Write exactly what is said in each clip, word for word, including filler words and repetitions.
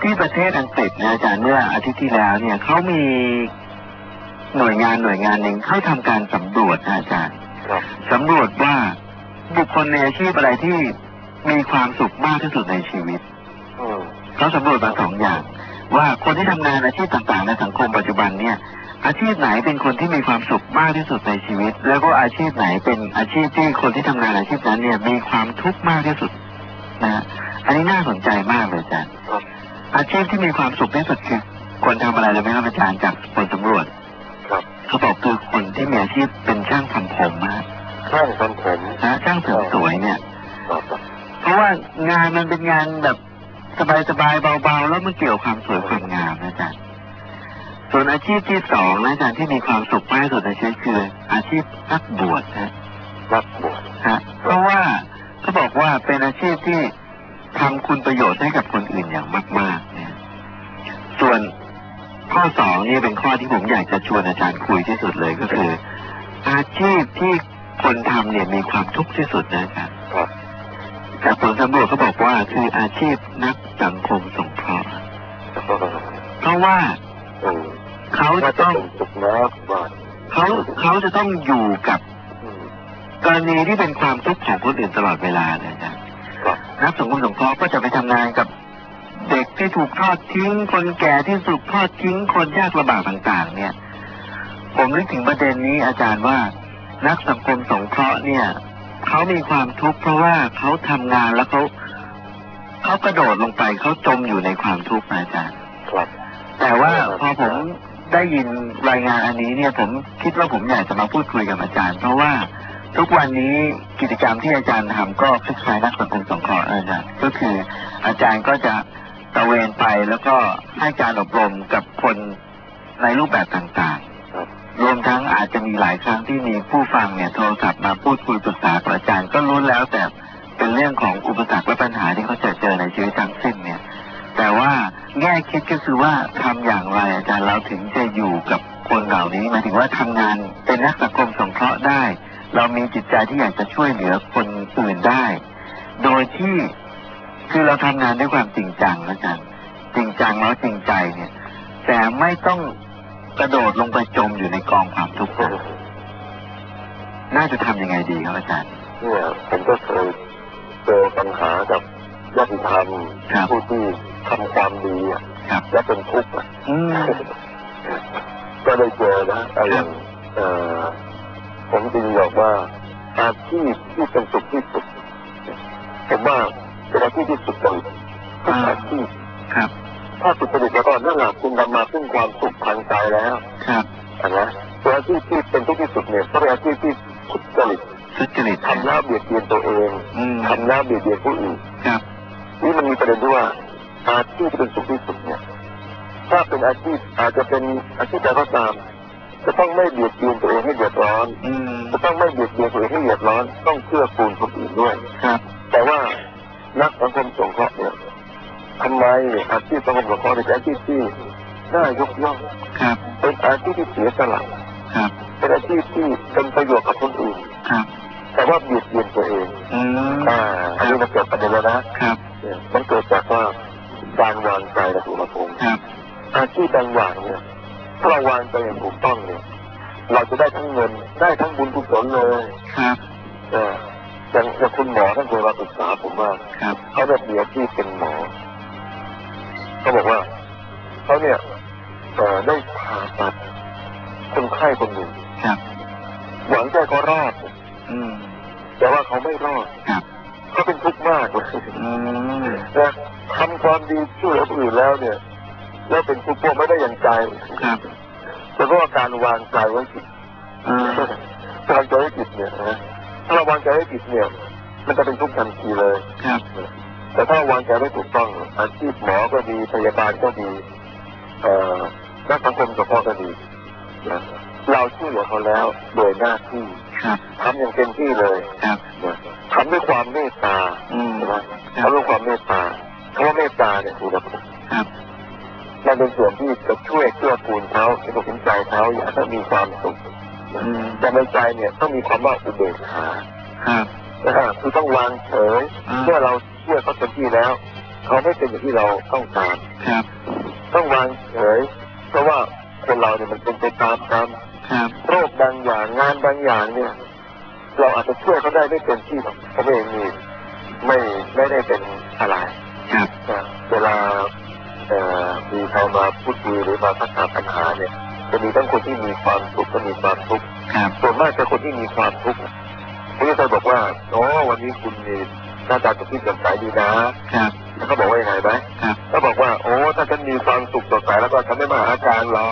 ที่ประเทศอังกฤษนะอาจารย์เมื่ออาทิตย์ที่แล้วเนี่ยเขามีหน่วยงานหน่วยงานหนึ่งเขาทำการสำรวจนะอาจารย์สำรวจว่าบุคคลในอาชีพอะไรที่มีความสุขมากที่สุดในชีวิตเขาสำรวจมาสองอย่างว่าคนที่ทำงานอาชีพต่างๆในสังคมปัจจุบันเนี่ยอาชีพไหนเป็นคนที่มีความสุขมากที่สุดในชีวิตแล้วก็อาชีพไหนเป็นอาชีพที่คนที่ทำงานอาชีพนั้นเนี่ยมีความทุกข์มากที่สุดนะอันนี้น่าสนใจมากเลยอาจารย์อาชีพที่มีความสุขที่สุดคือคนทำอะไรเลยไหมครับอาจารย์จากผลสำรวจเขาบอกคือคนที่มีอาชีพเป็นช่างทำผมนะช่างทำผมนะช่างเสริมสวยเนี่ยเพราะว่างานมันเป็นงานแบบสบายๆเบาๆแล้วมันเกี่ยวความสวยความงามนะอาจารย์ส่วนอาชีพที่สองนะอาจารย์ที่มีความสุขมากที่สุดในชีวิตคืออาชีพนักบวชนะนักบวชฮะเพราะว่าเขาบอกว่าเป็นอาชีพที่ทำคุณประโยชน์ให้กับคนอื่นอย่างมากๆเนี่ยส่วนข้อสองนี่เป็นข้อที่ผมอยากจะชวนอาจารย์คุยที่สุดเลยก็คืออาชีพที่คนทำเนี่ยมีความทุกข์ที่สุดนะครับจากผลสำรวจเขาบอกว่าคืออาชีพนักสังคมสงเคราะห์เพราะว่าเขาจะต้องเขาเขาจะต้องอยู่กับกรณีที่เป็นความทุกข์ของคนอื่นตลอดเวลานะจ๊ะนักสังคมสงเคราะห์ก็จะไปทำงานกับเด็กที่ถูกทอดทิ้งคนแก่ที่ถูกทอดทิ้งคนยากลำบากต่างๆเนี่ยผมนึกถึงประเด็นนี้อาจารย์ว่านักสังคมสงเคราะห์เนี่ยเขามีความทุกข์เพราะว่าเขาทำงานแล้วเขาเขากระโดดลงไปเขาจมอยู่ในความทุกข์อาจารย์แต่ว่าพอผมได้ยินรายงานอันนี้เนี่ยผมคิดว่าผมอยากจะมาพูดคุยกับอาจารย์เพราะว่าทุกวันนี้กิจกรรมที่อาจารย์ทำก็คล้ายๆนักสังคมสงเคราะห์อาจารย์ก็คืออาจารย์ก็จะตระเวนไปแล้วก็ให้การอบรมกับคนในรูปแบบต่างๆรวมทั้งอาจจะมีหลายครั้งที่มีผู้ฟังเนี่ยโทรศัพท์มาพูดคุยปรึกษากับอาจารย์ก็รู้แล้วแต่เป็นเรื่องของอุปสรรคและปัญหาที่เขาเจอเจอในชีวิตทั้งสิ้นเนี่ยแต่ว่าแง่คิดก็คือว่าทำอย่างไรอาจารย์เราถึงจะอยู่กับคนเหล่านี้หมายถึงว่าทำงานเป็นนักสังคมสงเคราะห์ได้เรามีจิตใจที่อยากจะช่วยเหลือคนอื่นได้โดยที่คือเราทำงานด้วยความจริงจังอาจารย์จริงจังแล้วจริงใจเนี่ยแต่ไม่ต้องกระโดดลงไปจมอยู่ในกองความทุกข์น่าจะทำยังไงดีครับอาจารย์เนี่ยผมก็เคยเจอปัญหากับญาติธรรมผู้ที่ทำความดีและเป็นทุกข์ก็ได้เจอนะอย่างผมจริงบอกว่าอาชีพที่เป็นสุขที่สุดผมว่าเป็นอาชีพที่สุดเลยทุกอาชีพถ้าสุจริตแล้วก็นั่นแหละคุณนำมาซึ่งความสุขทางใจแล้วอันนะเป็นอาชีพที่เป็นทุกที่สุดเนี่ยเป็นอาชีพที่สุจริตสุจริตทำหน้าเบียดเบียนตัวเองทำหน้าเบียดเบียนผู้อื่นนี่มันมีประเด็นด้วยว่าอาชีพที่เป็นสุขที่สุดเนี่ยถ้าเป็นอาชีพอาจจะเป็นอาชีพใดก็ตามจะต้องไม่เบียดเบียนตัวเองให้เดือดร้อนจะต้องไม่เบียดเบียนตัวเองให้เดือดร้อนต้องเชื่อฟูนคนอื่นด้วยแต่ว่านักสังคมสงเคราะห์เนี่ยทำไมอาชีพสังคมสงเคราะห์เป็นอาชีพที่น่ายกย่องเป็นอาชีพที่เสียสละเป็นอาชีพที่เป็นประโยชน์กับคนอื่นแต่ว่าเบียดเบียนตัวเองอ่าอันนี้มันเกิดประเด็นแล้วนะมันเกิดจากว่าการวางใจและถูกละพงอาชีพบางอย่างเนี่ยถ้าเราวางใจอย่างถูกต้องเนี่ยเราจะได้ทั้งเงินได้ทั้งบุญกุศลเลยครับเอออย่างอย่างคุณหมอท่านเคยมาปรึกษาผมว่าเขาได้มีอาชีพเป็นหมอเขาบอกว่าเขาเนี่ยเอ่อได้ผ่าตัดคนไข้คนหนึ่งหวังใจเขารอดแต่ว่าเขาไม่รอดเขาเป็นทุกข์มากเลยนะทำความดีช่วยเหลือผู้อื่นแล้วเนี่ยแล้วเป็นทุกข์พวกไม่ได้อย่างใจแต่ว่าการวางใจไว้ผิดวางใจไว้ผิดเนี่ยนะถ้าเราวางใจไว้ผิดเนี่ยมันจะเป็นทุกข์ทันทีเลยแต่ถ้าวางใจไว้ถูกต้องอาชีพหมอก็ดีพยาบาลก็ดีนักสังคมสงเคราะห์ก็ดีเราช่วยเหลือเขาแล้วโดยหน้าที่ทำอย่างเต็มที่เลยทำด้วยความเมตตาทำด้วยความเมตตาเพราะว่าเมตตาเนี่ยคือแบบมันเป็นส่วนที่จะช่วยเกื้อกูลเขาให้เขาเห็นใจเขาอยากให้มีความสุขแต่ในใจเนี่ยต้องมีความว่าอุเบกขานะฮะคือต้องวางเฉยเมื่อเราเชื่อเขาเต็มที่แล้วเขาไม่เป็นอย่างที่เราต้องการครับต้องวางเฉยเพราะว่าคนเราเนี่ยมันเป็นไปตามกรรมครับโรคบางอย่างงานบางอย่างเนี่ยเราอาจจะช่วยเขาได้ไม่เต็มที่หรอกเขาไม่มีไม่ไม่ได้เป็นอะไรครับนะเวลาเอ่อมีใครมาพูดคุยหรือมาพัฒนาปัญหาเนี่ยจะมีทั้งคนที่มีความสุขและมีความทุกข์ครับส่วนมากจะคนที่มีความทุกข์เขาจะบอกว่าโอ้วันนี้คุณมีหน้าตาสดชื่นแจ่มใสดีนะครับ แล้วเขาบอกว่ายังไงไหมครับเขาบอกว่าโอ้ถ้าฉันมีความสุขสดใสแล้วก็ฉันไม่มาหาอาจารย์หรอก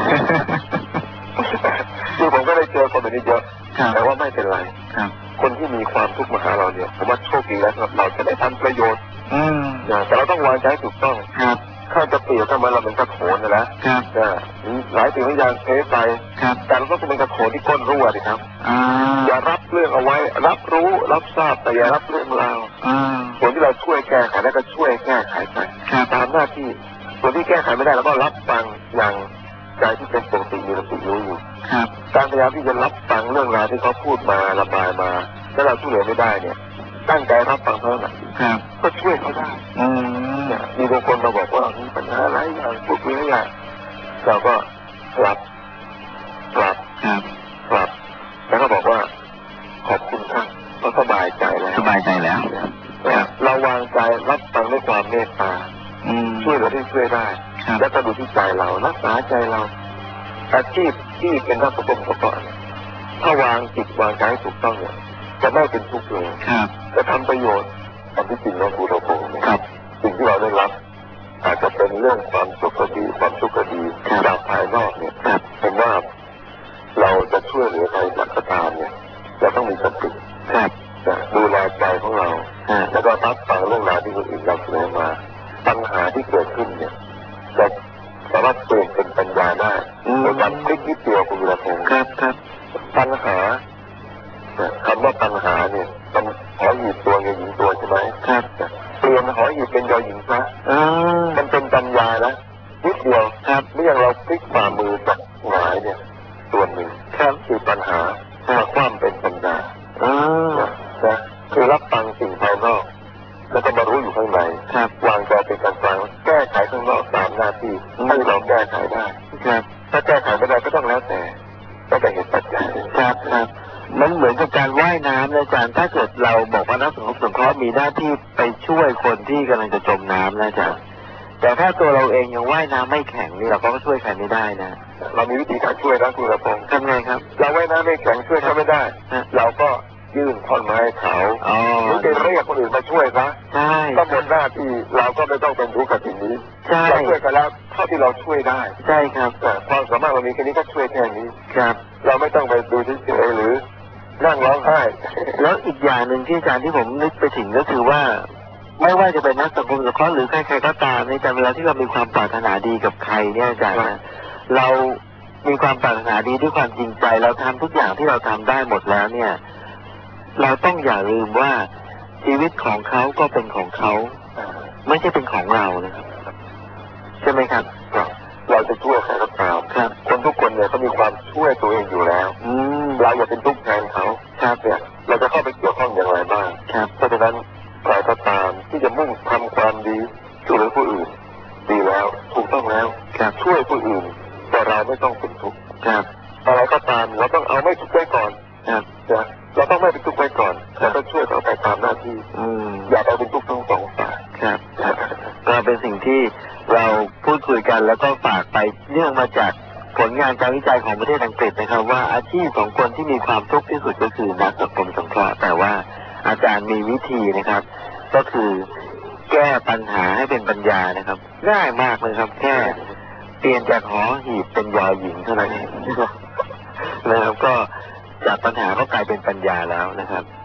คือผมก็ได้เจอคนแบบนี้เยอะครับแต่ว่าไม่เป็นไรครับคนที่มีความทุกข์มาหาเราเนี่ยผมว่าโชคดีแล้วสำหรับเราจะได้ทำประโยชน์อืมนะแต่เราต้องวางใจให้ถูกต้องครับข้าจะเปรียบถ้ามันเราเป็นกระโถนนะนะครับ นะหลายสิ่งหลายอย่างเทไปครับแต่เราต้องเป็นกระโถนที่ก้นรั่วดิครับอ่าอย่ารับเรื่องเอาไว้ รับรู้รับทราบแต่อย่ารับเรื่องราวอ่าส่วนที่เราช่วยแก้ไขได้ก็ช่วยแก้ไขไปครับตามหน้าที่ส่วนที่แก้ไขไม่ได้เราก็รับฟังอย่างใจที่เป็นปกติมีสติรู้อยู่ครับการพยายามที่จะรับฟังเรื่องราวที่เขาพูดมาระบายมาถ้าเราช่วยเหลือไม่ได้เนี่ยตั้งใจรับฟังเท่านั้นครับก็ช่วยเขาได้อืมเนี่ยมีบางคนมาบอกว่ามีปัญหาหลายอย่างพูดคุยหลายอย่างเราก็รับรับครับรับแล้วก็บอกว่าขอบคุณท่านก็สบายใจแล้วสบายใจแล้วเนี่ยเราวางใจรับฟังด้วยความเมตตาอืมช่วยเหลือที่ช่วยได้ครับแล้วก็ดูที่ใจเรารักษาใจเราอาชีพที่เป็นนักประกอบประกอบถ้าวางจิตวางใจให้ถูกต้องเนี่ยจะไม่เป็นทุกข์เลยครับจะทำประโยชน์อันที่จริงแล้วคุณเราคงเนี่ยครับสิ่งที่เราได้รับ อาจจะเป็นเรื่องความสุขก็ดีความทุกข์ก็ดีครับจากภายนอกเนี่ยครับผมว่าเราจะช่วยเหลือใครสักก็ตามเนี่ยเราต้องมีสติครับนะดูแลใจของเราอ่าแล้วก็รับฟังเรื่องราวที่คนอื่นนำเสนอมาปัญหาที่เกิดขึ้นเนี่ยจะสามารถเปลี่ยนเป็นปัญญาได้อืมโดยการคลิกนิดเดียวคุณวีรพงศ์ครับ ครับปัญหาเนี่ยคำว่าปัญหาเนี่ยมันหอหีบตัวเงินหญิงตัวใช่ไหมครับเปลี่ยนหอหีบเป็นยอหญิงซะอ่ามันเป็นปัญญานะนิดเดียวครับเมื่อเราพลิกฝ่ามือจากหงายเนี่ยส่วนหนึ่งครับคือปัญหาถ้าความเป็นปัญญาอ่านะนะคือรับฟังสิ่งภายนอก แล้วก็มารู้อยู่ข้างในครับวางใจเป็นกลางกลางแก้ไขข้างนอกตามหน้าที่ให้เราแก้ไขได้ครับถ้าแก้ไขไม่ได้ก็ต้องแล้วแต่ก็จะเห็นปัจจัยครับ ครับ มันเหมือนกับการว่ายน้ำนะอาจารย์ ถ้าเกิดเราบอกว่านักสังคมสงเคราะห์มีหน้าที่ไปช่วยคนที่กำลังจะจมน้ำนะอาจารย์ แต่ถ้าตัวเราเองยังว่ายน้ำไม่แข็งนี่เราก็ช่วยใครไม่ได้นะเรามีวิธีการช่วยนะคุณกระพงศ์ทำไงครับเราไว้น้ำไม่แข็งช่วยเขาไม่ได้ฮะเราก็ยื่นท่อนไม้ให้เขาอ๋อหรือไปเรียกคนอื่นมาช่วยซะใช่ก็หมดหน้าที่เราก็ไม่ต้องเป็นทุกข์กับสิ่งนี้ใช่เราช่วยกันแล้วเท่าที่เราช่วยได้ใช่ครับแต่ความสามารถเรามีแค่นี้ก็ช่วยแค่นี้ครับเราไม่ต้องไปดูเฉยๆหรือนั่งร้องไห้แล้วอีกอย่างหนึ่งที่อาจารย์ที่ผมนึกไปถึงก็คือว่า ไม่ว่าจะเป็นนักสังคมสงเคราะห์หรือใครๆก็ตามในแต่เวลาที่เรามีความปรารถนาดีกับใครเนี่ยอาจารย์นะเรามีความปรารถนาดีด้วยความจริงใจเราทำทุกอย่างที่เราทำได้หมดแล้วเนี่ย เราต้องอย่าลืมว่าชีวิตของเขาก็เป็นของเขาไม่ใช่เป็นของเรานะครับใช่ไหมครับเราจะช่วยใครก็ตามครับคนทุกคนเนี่ยเขามีความช่วยตัวเองอยู่แล้วอืมเราอย่าเป็นทุกข์แทนเขาครับเนี่ยเราจะเข้าไปเกี่ยวข้องอย่างไรบ้างครับเพราะฉะนั้นใครก็ตามที่จะมุ่งทำความดีช่วยเหลือผู้อื่น ดีแล้วถูกต้องแล้วครับช่วยผู้อื่นแต่เราไม่ต้องเป็นทุกข์ครับอะไรก็ตามเราต้องเอาไม่ทุกข์ไว้ก่อนครับนะเราต้องไม่เป็นทุกข์ไว้ก่อนเราต้องช่วยเขาไปตามหน้าที่อืมอย่าไปเป็นทุกข์ทั้งสองฝ่ายครับครับก็เป็นสิ่งที่เราพูดคุยกันแล้วก็ฝากไปเนื่องมาจากผลงานการวิจัยของประเทศอังกฤษนะครับว่าอาชีพของคนที่มีความทุกข์ที่สุดก็คือนักสังคมสงเคราะห์แต่ว่าอาจารย์มีวิธีนะครับ ก็คือแก้ปัญหาให้เป็นปัญญานะครับง่ายมากเลยครับ แค่เปลี่ยนจากหอหีบเป็นยอหญิงเท่านั้นเองนะครับก็จากปัญหาก็กลายเป็นปัญญาแล้วนะครับ